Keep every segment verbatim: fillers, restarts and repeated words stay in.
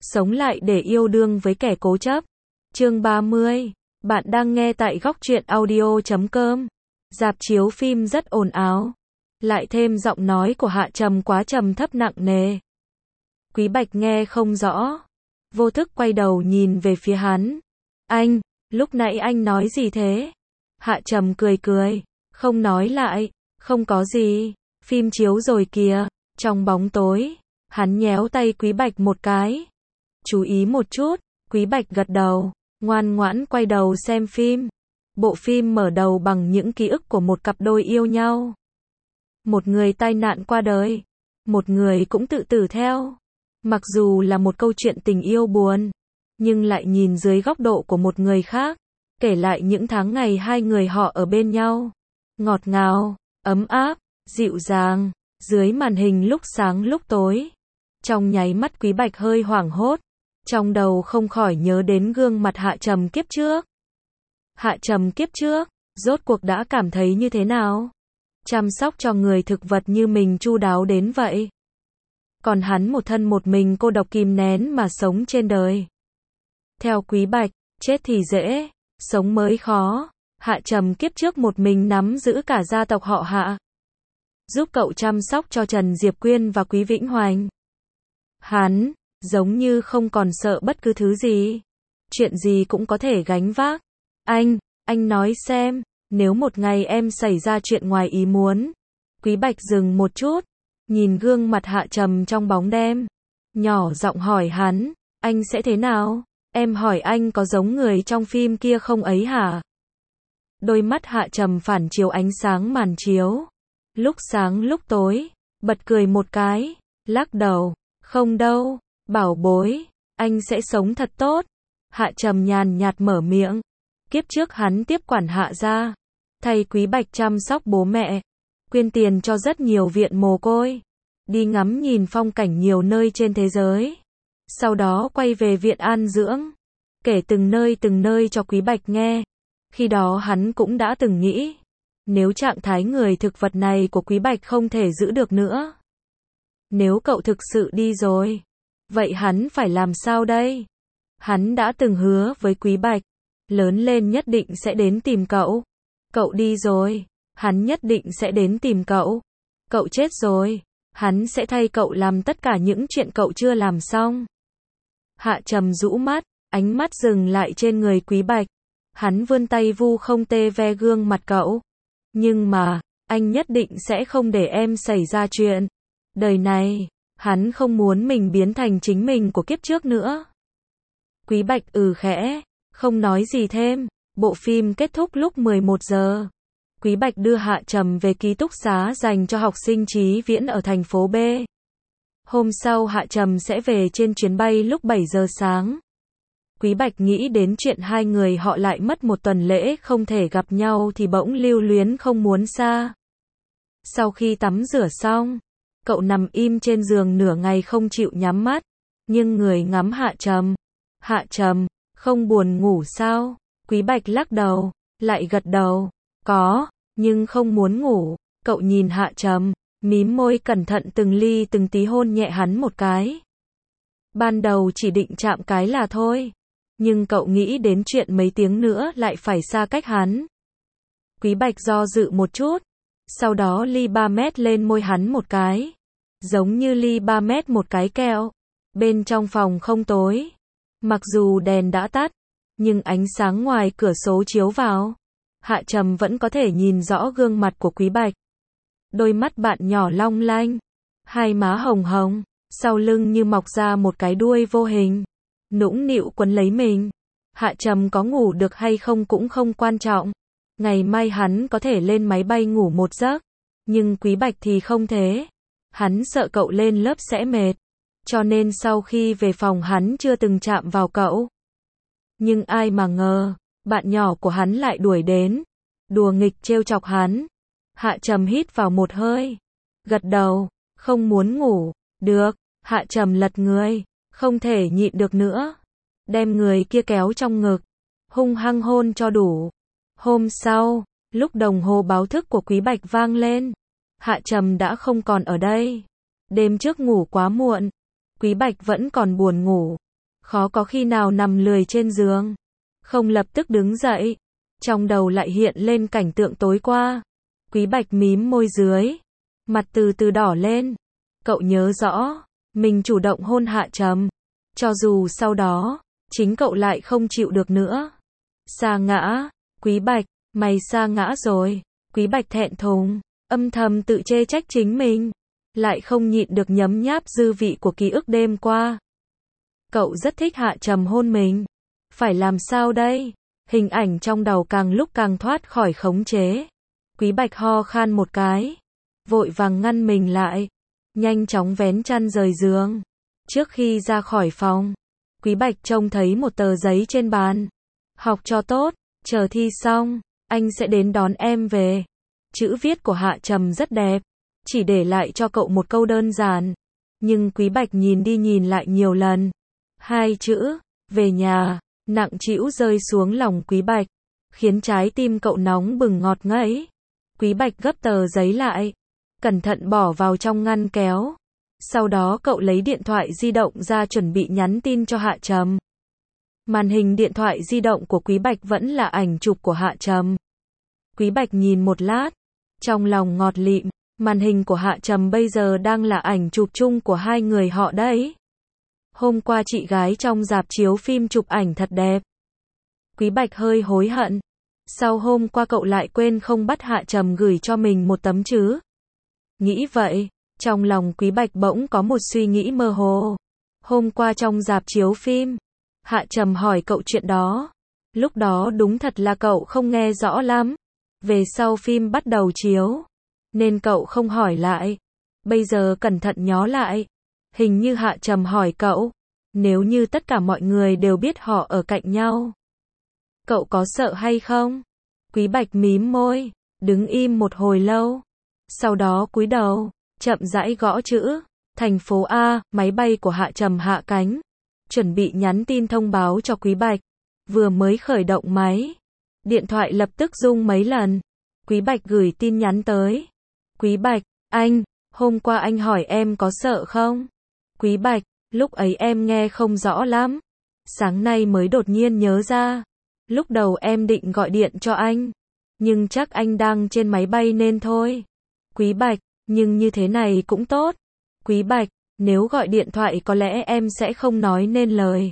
sống lại để yêu đương với kẻ cố chấp. Chương ba mươi. Bạn đang nghe tại góc truyện audio chấm com. Rạp chiếu phim rất ồn ào. Lại thêm giọng nói của Hạ Trầm quá trầm thấp nặng nề. Quý Bạch nghe không rõ. Vô thức quay đầu nhìn về phía hắn. Anh, lúc nãy anh nói gì thế? Hạ Trầm cười cười. Không nói lại. Không có gì. Phim chiếu rồi kìa. Trong bóng tối, hắn nhéo tay Quý Bạch một cái. Chú ý một chút. Quý Bạch gật đầu, ngoan ngoãn quay đầu xem phim. Bộ phim mở đầu bằng những ký ức của một cặp đôi yêu nhau. Một người tai nạn qua đời, một người cũng tự tử theo. Mặc dù là một câu chuyện tình yêu buồn, nhưng lại nhìn dưới góc độ của một người khác, kể lại những tháng ngày hai người họ ở bên nhau. Ngọt ngào, ấm áp, dịu dàng, dưới màn hình lúc sáng lúc tối. Trong nháy mắt Quý Bạch hơi hoảng hốt, trong đầu không khỏi nhớ đến gương mặt Hạ Trầm kiếp trước. Hạ Trầm kiếp trước, rốt cuộc đã cảm thấy như thế nào? Chăm sóc cho người thực vật như mình chu đáo đến vậy. Còn hắn một thân một mình cô độc kìm nén mà sống trên đời. Theo Quý Bạch, chết thì dễ, sống mới khó. Hạ Trầm kiếp trước một mình nắm giữ cả gia tộc họ Hạ, giúp cậu chăm sóc cho Trần Diệp Quyên và Quý Vĩnh Hoành. Hắn, giống như không còn sợ bất cứ thứ gì. Chuyện gì cũng có thể gánh vác. Anh, anh nói xem, nếu một ngày em xảy ra chuyện ngoài ý muốn. Quý Bạch dừng một chút, nhìn gương mặt Hạ Trầm trong bóng đêm, nhỏ giọng hỏi hắn, anh sẽ thế nào? Em hỏi anh có giống người trong phim kia không ấy hả? Đôi mắt Hạ Trầm phản chiếu ánh sáng màn chiếu. Lúc sáng lúc tối, bật cười một cái, lắc đầu, không đâu, bảo bối, anh sẽ sống thật tốt. Hạ Trầm nhàn nhạt mở miệng. Kiếp trước hắn tiếp quản Hạ gia, thay Quý Bạch chăm sóc bố mẹ, quyên tiền cho rất nhiều viện mồ côi, đi ngắm nhìn phong cảnh nhiều nơi trên thế giới. Sau đó quay về viện an dưỡng, kể từng nơi từng nơi cho Quý Bạch nghe. Khi đó hắn cũng đã từng nghĩ, nếu trạng thái người thực vật này của Quý Bạch không thể giữ được nữa, nếu cậu thực sự đi rồi, vậy hắn phải làm sao đây? Hắn đã từng hứa với Quý Bạch, lớn lên nhất định sẽ đến tìm cậu. Cậu đi rồi, hắn nhất định sẽ đến tìm cậu. Cậu chết rồi, hắn sẽ thay cậu làm tất cả những chuyện cậu chưa làm xong. Hạ Trầm rũ mắt, ánh mắt dừng lại trên người Quý Bạch. Hắn vươn tay vu không tê ve gương mặt cậu. Nhưng mà, anh nhất định sẽ không để em xảy ra chuyện. Đời này, hắn không muốn mình biến thành chính mình của kiếp trước nữa. Quý Bạch ừ khẽ, không nói gì thêm. Bộ phim kết thúc lúc mười một giờ. Quý Bạch đưa Hạ Trầm về ký túc xá dành cho học sinh Chí Viễn ở thành phố B. Hôm sau Hạ Trầm sẽ về trên chuyến bay lúc bảy giờ sáng. Quý Bạch nghĩ đến chuyện hai người họ lại mất một tuần lễ không thể gặp nhau thì bỗng lưu luyến không muốn xa. Sau khi tắm rửa xong, cậu nằm im trên giường nửa ngày không chịu nhắm mắt, nhưng người ngắm Hạ Trầm. Hạ Trầm, không buồn ngủ sao? Quý Bạch lắc đầu, lại gật đầu, có, nhưng không muốn ngủ. Cậu nhìn Hạ Trầm, mím môi cẩn thận từng ly từng tí hôn nhẹ hắn một cái. Ban đầu chỉ định chạm cái là thôi, nhưng cậu nghĩ đến chuyện mấy tiếng nữa lại phải xa cách hắn. Quý Bạch do dự một chút, sau đó ly ba mét lên môi hắn một cái, giống như ly ba mét một cái kẹo. Bên trong phòng không tối, mặc dù đèn đã tắt, nhưng ánh sáng ngoài cửa sổ chiếu vào, Hạ Trầm vẫn có thể nhìn rõ gương mặt của Quý Bạch. Đôi mắt bạn nhỏ long lanh, hai má hồng hồng, sau lưng như mọc ra một cái đuôi vô hình, nũng nịu quấn lấy mình. Hạ Trầm có ngủ được hay không cũng không quan trọng. Ngày mai hắn có thể lên máy bay ngủ một giấc, nhưng Quý Bạch thì không thế. Hắn sợ cậu lên lớp sẽ mệt, cho nên sau khi về phòng hắn chưa từng chạm vào cậu. Nhưng ai mà ngờ, bạn nhỏ của hắn lại đuổi đến, đùa nghịch trêu chọc hắn. Hạ Trầm hít vào một hơi, gật đầu, không muốn ngủ. Được. Hạ Trầm lật người, không thể nhịn được nữa, đem người kia kéo trong ngực, hung hăng hôn cho đủ. Hôm sau, lúc đồng hồ báo thức của Quý Bạch vang lên, Hạ Trầm đã không còn ở đây. Đêm trước ngủ quá muộn, Quý Bạch vẫn còn buồn ngủ, khó có khi nào nằm lười trên giường, không lập tức đứng dậy. Trong đầu lại hiện lên cảnh tượng tối qua. Quý Bạch mím môi dưới, mặt từ từ đỏ lên. Cậu nhớ rõ, mình chủ động hôn Hạ Trầm, cho dù sau đó, chính cậu lại không chịu được nữa. Sa ngã, Quý Bạch, mày sa ngã rồi. Quý Bạch thẹn thùng, âm thầm tự chê trách chính mình, lại không nhịn được nhấm nháp dư vị của ký ức đêm qua. Cậu rất thích Hạ Trầm hôn mình. Phải làm sao đây? Hình ảnh trong đầu càng lúc càng thoát khỏi khống chế. Quý Bạch ho khan một cái, vội vàng ngăn mình lại, nhanh chóng vén chăn rời giường. Trước khi ra khỏi phòng, Quý Bạch trông thấy một tờ giấy trên bàn. Học cho tốt, chờ thi xong, anh sẽ đến đón em về. Chữ viết của Hạ Trầm rất đẹp, chỉ để lại cho cậu một câu đơn giản. Nhưng Quý Bạch nhìn đi nhìn lại nhiều lần. Hai chữ, về nhà, nặng trĩu rơi xuống lòng Quý Bạch, khiến trái tim cậu nóng bừng ngọt ngấy. Quý Bạch gấp tờ giấy lại, cẩn thận bỏ vào trong ngăn kéo. Sau đó cậu lấy điện thoại di động ra chuẩn bị nhắn tin cho Hạ Trầm. Màn hình điện thoại di động của Quý Bạch vẫn là ảnh chụp của Hạ Trầm. Quý Bạch nhìn một lát, trong lòng ngọt lịm, màn hình của Hạ Trầm bây giờ đang là ảnh chụp chung của hai người họ đấy. Hôm qua chị gái trong rạp chiếu phim chụp ảnh thật đẹp. Quý Bạch hơi hối hận. Sao hôm qua cậu lại quên không bắt Hạ Trầm gửi cho mình một tấm chứ? Nghĩ vậy, trong lòng Quý Bạch bỗng có một suy nghĩ mơ hồ. Hôm qua trong rạp chiếu phim, Hạ Trầm hỏi cậu chuyện đó. Lúc đó đúng thật là cậu không nghe rõ lắm. Về sau phim bắt đầu chiếu, nên cậu không hỏi lại. Bây giờ cẩn thận nhó lại, hình như Hạ Trầm hỏi cậu, nếu như tất cả mọi người đều biết họ ở cạnh nhau, cậu có sợ hay không? Quý Bạch mím môi, đứng im một hồi lâu. Sau đó cúi đầu, chậm rãi gõ chữ. Thành phố A, máy bay của Hạ Trầm hạ cánh. Chuẩn bị nhắn tin thông báo cho Quý Bạch. Vừa mới khởi động máy, điện thoại lập tức rung mấy lần. Quý Bạch gửi tin nhắn tới. Quý Bạch, anh, hôm qua anh hỏi em có sợ không? Quý Bạch, lúc ấy em nghe không rõ lắm. Sáng nay mới đột nhiên nhớ ra. Lúc đầu em định gọi điện cho anh, nhưng chắc anh đang trên máy bay nên thôi. Quý Bạch, nhưng như thế này cũng tốt. Quý Bạch, nếu gọi điện thoại có lẽ em sẽ không nói nên lời.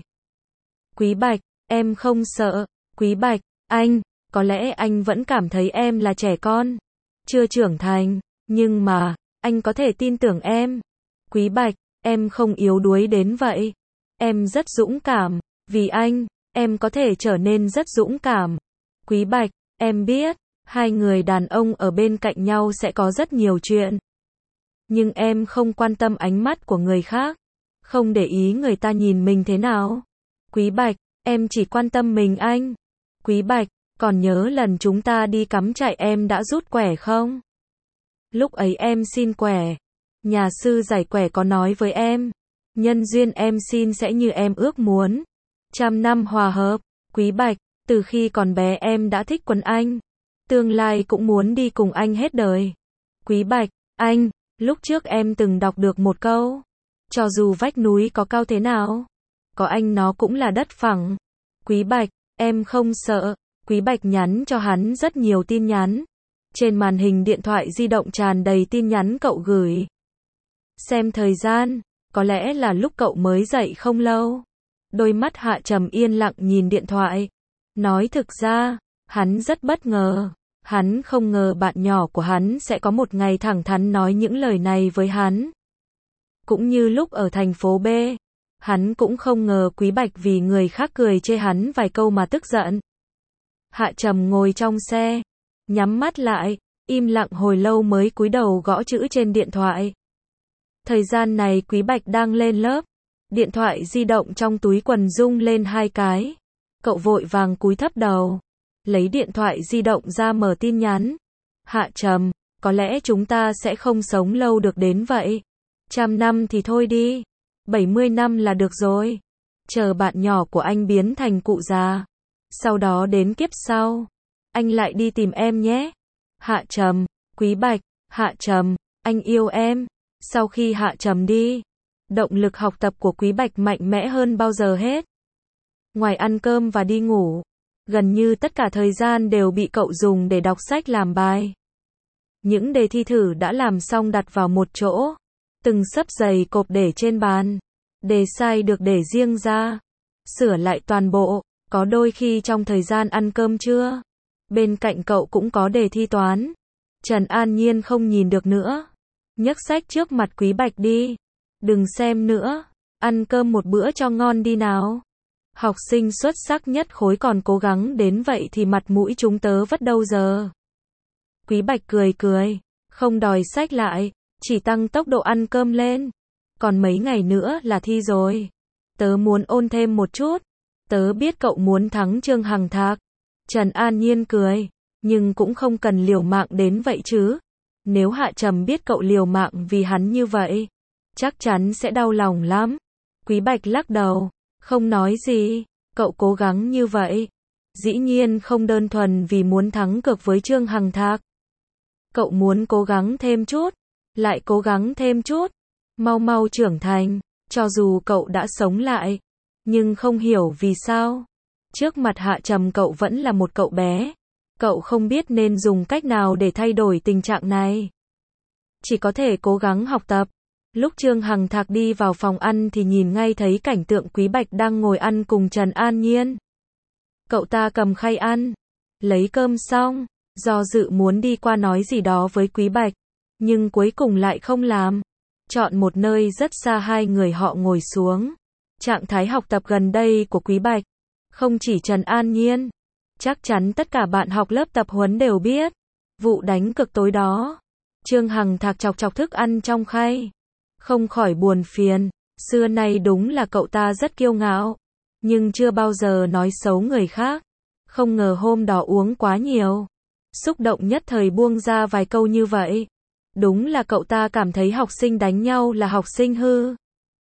Quý Bạch, em không sợ. Quý Bạch, anh, có lẽ anh vẫn cảm thấy em là trẻ con, chưa trưởng thành, nhưng mà, anh có thể tin tưởng em. Quý Bạch, em không yếu đuối đến vậy. Em rất dũng cảm, vì anh, em có thể trở nên rất dũng cảm. Quý Bạch, em biết, hai người đàn ông ở bên cạnh nhau sẽ có rất nhiều chuyện. Nhưng em không quan tâm ánh mắt của người khác, không để ý người ta nhìn mình thế nào. Quý Bạch, em chỉ quan tâm mình anh. Quý Bạch, còn nhớ lần chúng ta đi cắm trại em đã rút quẻ không? Lúc ấy em xin quẻ. Nhà sư giải quẻ có nói với em, nhân duyên em xin sẽ như em ước muốn. Trăm năm hòa hợp. Quý Bạch, từ khi còn bé em đã thích Quân Anh. Tương lai cũng muốn đi cùng anh hết đời. Quý Bạch, anh, lúc trước em từng đọc được một câu. Cho dù vách núi có cao thế nào, có anh nó cũng là đất phẳng. Quý Bạch, em không sợ. Quý Bạch nhắn cho hắn rất nhiều tin nhắn. Trên màn hình điện thoại di động tràn đầy tin nhắn cậu gửi. Xem thời gian, có lẽ là lúc cậu mới dậy không lâu. Đôi mắt Hạ Trầm yên lặng nhìn điện thoại. Nói thực ra, hắn rất bất ngờ. Hắn không ngờ bạn nhỏ của hắn sẽ có một ngày thẳng thắn nói những lời này với hắn. Cũng như lúc ở thành phố B, hắn cũng không ngờ Quý Bạch vì người khác cười chê hắn vài câu mà tức giận. Hạ Trầm ngồi trong xe, nhắm mắt lại, im lặng hồi lâu mới cúi đầu gõ chữ trên điện thoại. Thời gian này Quý Bạch đang lên lớp, điện thoại di động trong túi quần rung lên hai cái. Cậu vội vàng cúi thấp đầu, lấy điện thoại di động ra mở tin nhắn. Hạ Trầm, có lẽ chúng ta sẽ không sống lâu được đến vậy. Trăm năm thì thôi đi, bảy mươi năm là được rồi. Chờ bạn nhỏ của anh biến thành cụ già, sau đó đến kiếp sau, anh lại đi tìm em nhé. Hạ Trầm, Quý Bạch, Hạ Trầm, anh yêu em. Sau khi Hạ Trầm đi, động lực học tập của Quý Bạch mạnh mẽ hơn bao giờ hết. Ngoài ăn cơm và đi ngủ, gần như tất cả thời gian đều bị cậu dùng để đọc sách làm bài. Những đề thi thử đã làm xong đặt vào một chỗ, từng xấp dày cộp để trên bàn. Đề sai được để riêng ra, sửa lại toàn bộ. Có đôi khi trong thời gian ăn cơm trưa, bên cạnh cậu cũng có đề thi toán. Trần An Nhiên không nhìn được nữa, nhấc sách trước mặt Quý Bạch đi. Đừng xem nữa, ăn cơm một bữa cho ngon đi nào. Học sinh xuất sắc nhất khối còn cố gắng đến vậy thì mặt mũi chúng tớ vất đâu giờ. Quý Bạch cười cười, không đòi sách lại, chỉ tăng tốc độ ăn cơm lên. Còn mấy ngày nữa là thi rồi. Tớ muốn ôn thêm một chút. Tớ biết cậu muốn thắng Trương Hằng Thạc. Trần An Nhiên cười, nhưng cũng không cần liều mạng đến vậy chứ. Nếu Hạ Trầm biết cậu liều mạng vì hắn như vậy, chắc chắn sẽ đau lòng lắm. Quý Bạch lắc đầu, không nói gì. Cậu cố gắng như vậy, dĩ nhiên không đơn thuần vì muốn thắng cược với Trương Hằng Thạc. Cậu muốn cố gắng thêm chút, lại cố gắng thêm chút, mau mau trưởng thành. Cho dù cậu đã sống lại, nhưng không hiểu vì sao, trước mặt Hạ Trầm cậu vẫn là một cậu bé. Cậu không biết nên dùng cách nào để thay đổi tình trạng này. Chỉ có thể cố gắng học tập. Lúc Trương Hằng Thạc đi vào phòng ăn thì nhìn ngay thấy cảnh tượng Quý Bạch đang ngồi ăn cùng Trần An Nhiên. Cậu ta cầm khay ăn, lấy cơm xong, do dự muốn đi qua nói gì đó với Quý Bạch, nhưng cuối cùng lại không làm. Chọn một nơi rất xa hai người họ ngồi xuống. Trạng thái học tập gần đây của Quý Bạch, không chỉ Trần An Nhiên, chắc chắn tất cả bạn học lớp tập huấn đều biết. Vụ đánh cực tối đó, Trương Hằng Thạc chọc chọc thức ăn trong khay, không khỏi buồn phiền. Xưa nay đúng là cậu ta rất kiêu ngạo, nhưng chưa bao giờ nói xấu người khác. Không ngờ hôm đó uống quá nhiều, xúc động nhất thời buông ra vài câu như vậy. Đúng là cậu ta cảm thấy học sinh đánh nhau là học sinh hư.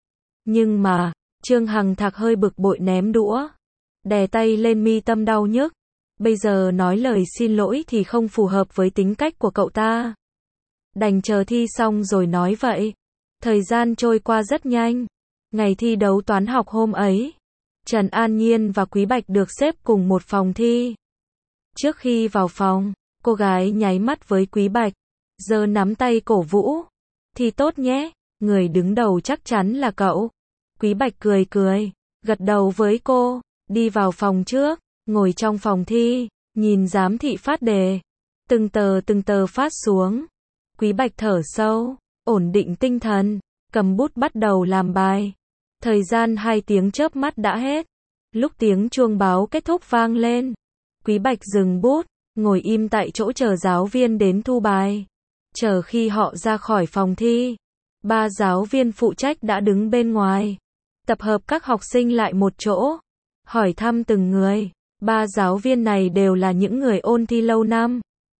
Nhưng mà, Trương Hằng Thạc hơi bực bội ném đũa, đè tay lên mi tâm đau nhức. Bây giờ nói lời xin lỗi thì không phù hợp với tính cách của cậu ta. Đành chờ thi xong rồi nói vậy. Thời gian trôi qua rất nhanh. Ngày thi đấu toán học hôm ấy, Trần An Nhiên và Quý Bạch được xếp cùng một phòng thi. Trước khi vào phòng, cô gái nháy mắt với Quý Bạch, giơ nắm tay cổ vũ. Thi tốt nhé, người đứng đầu chắc chắn là cậu. Quý Bạch cười cười, gật đầu với cô, đi vào phòng trước, ngồi trong phòng thi, nhìn giám thị phát đề. Từng tờ từng tờ phát xuống. Quý Bạch thở sâu, ổn định tinh thần, cầm bút bắt đầu làm bài. Thời gian hai tiếng chớp mắt đã hết. Lúc tiếng chuông báo kết thúc vang lên, Quý Bạch dừng bút, ngồi im tại chỗ chờ giáo viên đến thu bài. Chờ khi họ ra khỏi phòng thi, ba giáo viên phụ trách đã đứng bên ngoài, tập hợp các học sinh lại một chỗ, hỏi thăm từng người. Ba giáo viên này đều là những người ôn thi lâu năm.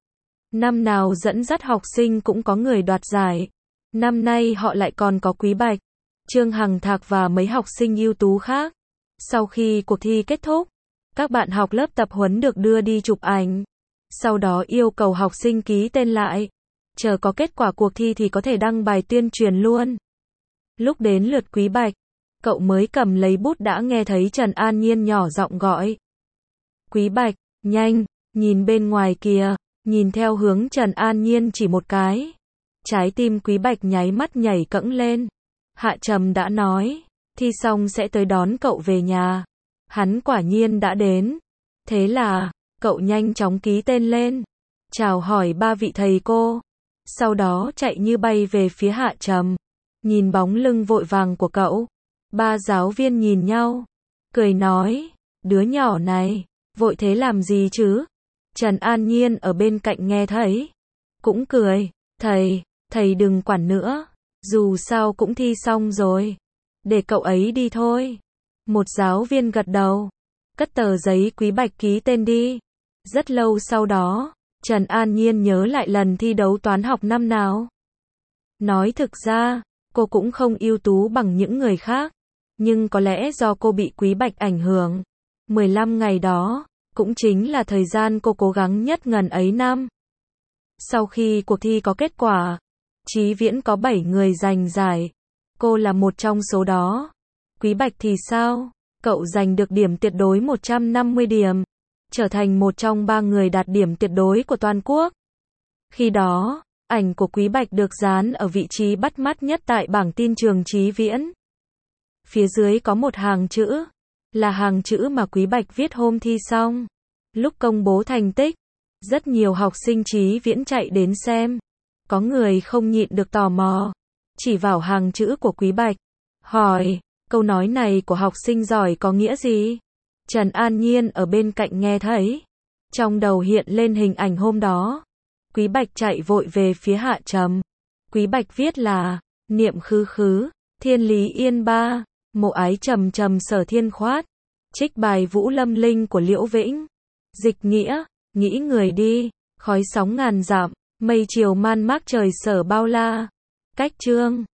Năm nào dẫn dắt học sinh cũng có người đoạt giải. Năm nay họ lại còn có Quý Bạch, Trương Hằng Thạc và mấy học sinh ưu tú khác. Sau khi cuộc thi kết thúc, các bạn học lớp tập huấn được đưa đi chụp ảnh. Sau đó yêu cầu học sinh ký tên lại. Chờ có kết quả cuộc thi thì có thể đăng bài tuyên truyền luôn. Lúc đến lượt Quý Bạch, cậu mới cầm lấy bút đã nghe thấy Trần An Nhiên nhỏ giọng gọi. Quý Bạch, nhanh, nhìn bên ngoài kìa. Nhìn theo hướng Trần An Nhiên chỉ một cái, trái tim Quý Bạch nháy mắt nhảy cẫng lên. Hạ Trầm đã nói, thi xong sẽ tới đón cậu về nhà. Hắn quả nhiên đã đến. Thế là, cậu nhanh chóng ký tên lên, chào hỏi ba vị thầy cô, sau đó chạy như bay về phía Hạ Trầm. Nhìn bóng lưng vội vàng của cậu, ba giáo viên nhìn nhau, cười nói, đứa nhỏ này, vội thế làm gì chứ? Trần An Nhiên ở bên cạnh nghe thấy, cũng cười, thầy, thầy đừng quản nữa, dù sao cũng thi xong rồi, để cậu ấy đi thôi. Một giáo viên gật đầu, cất tờ giấy Quý Bạch ký tên đi. Rất lâu sau đó, Trần An Nhiên nhớ lại lần thi đấu toán học năm nào. Nói thực ra, cô cũng không ưu tú bằng những người khác, nhưng có lẽ do cô bị Quý Bạch ảnh hưởng. mười lăm ngày đó, cũng chính là thời gian cô cố gắng nhất ngần ấy năm. Sau khi cuộc thi có kết quả, Chí Viễn có bảy người giành giải. Cô là một trong số đó. Quý Bạch thì sao? Cậu giành được điểm tuyệt đối một trăm năm mươi điểm, trở thành một trong ba người đạt điểm tuyệt đối của toàn quốc. Khi đó, ảnh của Quý Bạch được dán ở vị trí bắt mắt nhất tại bảng tin trường Chí Viễn. Phía dưới có một hàng chữ, là hàng chữ mà Quý Bạch viết hôm thi xong. Lúc công bố thành tích, rất nhiều học sinh Chí Viễn chạy đến xem. Có người không nhịn được tò mò, chỉ vào hàng chữ của Quý Bạch, hỏi, câu nói này của học sinh giỏi có nghĩa gì? Trần An Nhiên ở bên cạnh nghe thấy, trong đầu hiện lên hình ảnh hôm đó. Quý Bạch chạy vội về phía Hạ Trầm. Quý Bạch viết là, niệm khứ khứ, thiên lý yên ba, mộ ái trầm trầm sở thiên khoát. Trích bài Vũ Lâm Linh của Liễu Vĩnh. Dịch nghĩa, nghĩ người đi, khói sóng ngàn dặm, mây chiều man mác trời sở bao la. Cách chương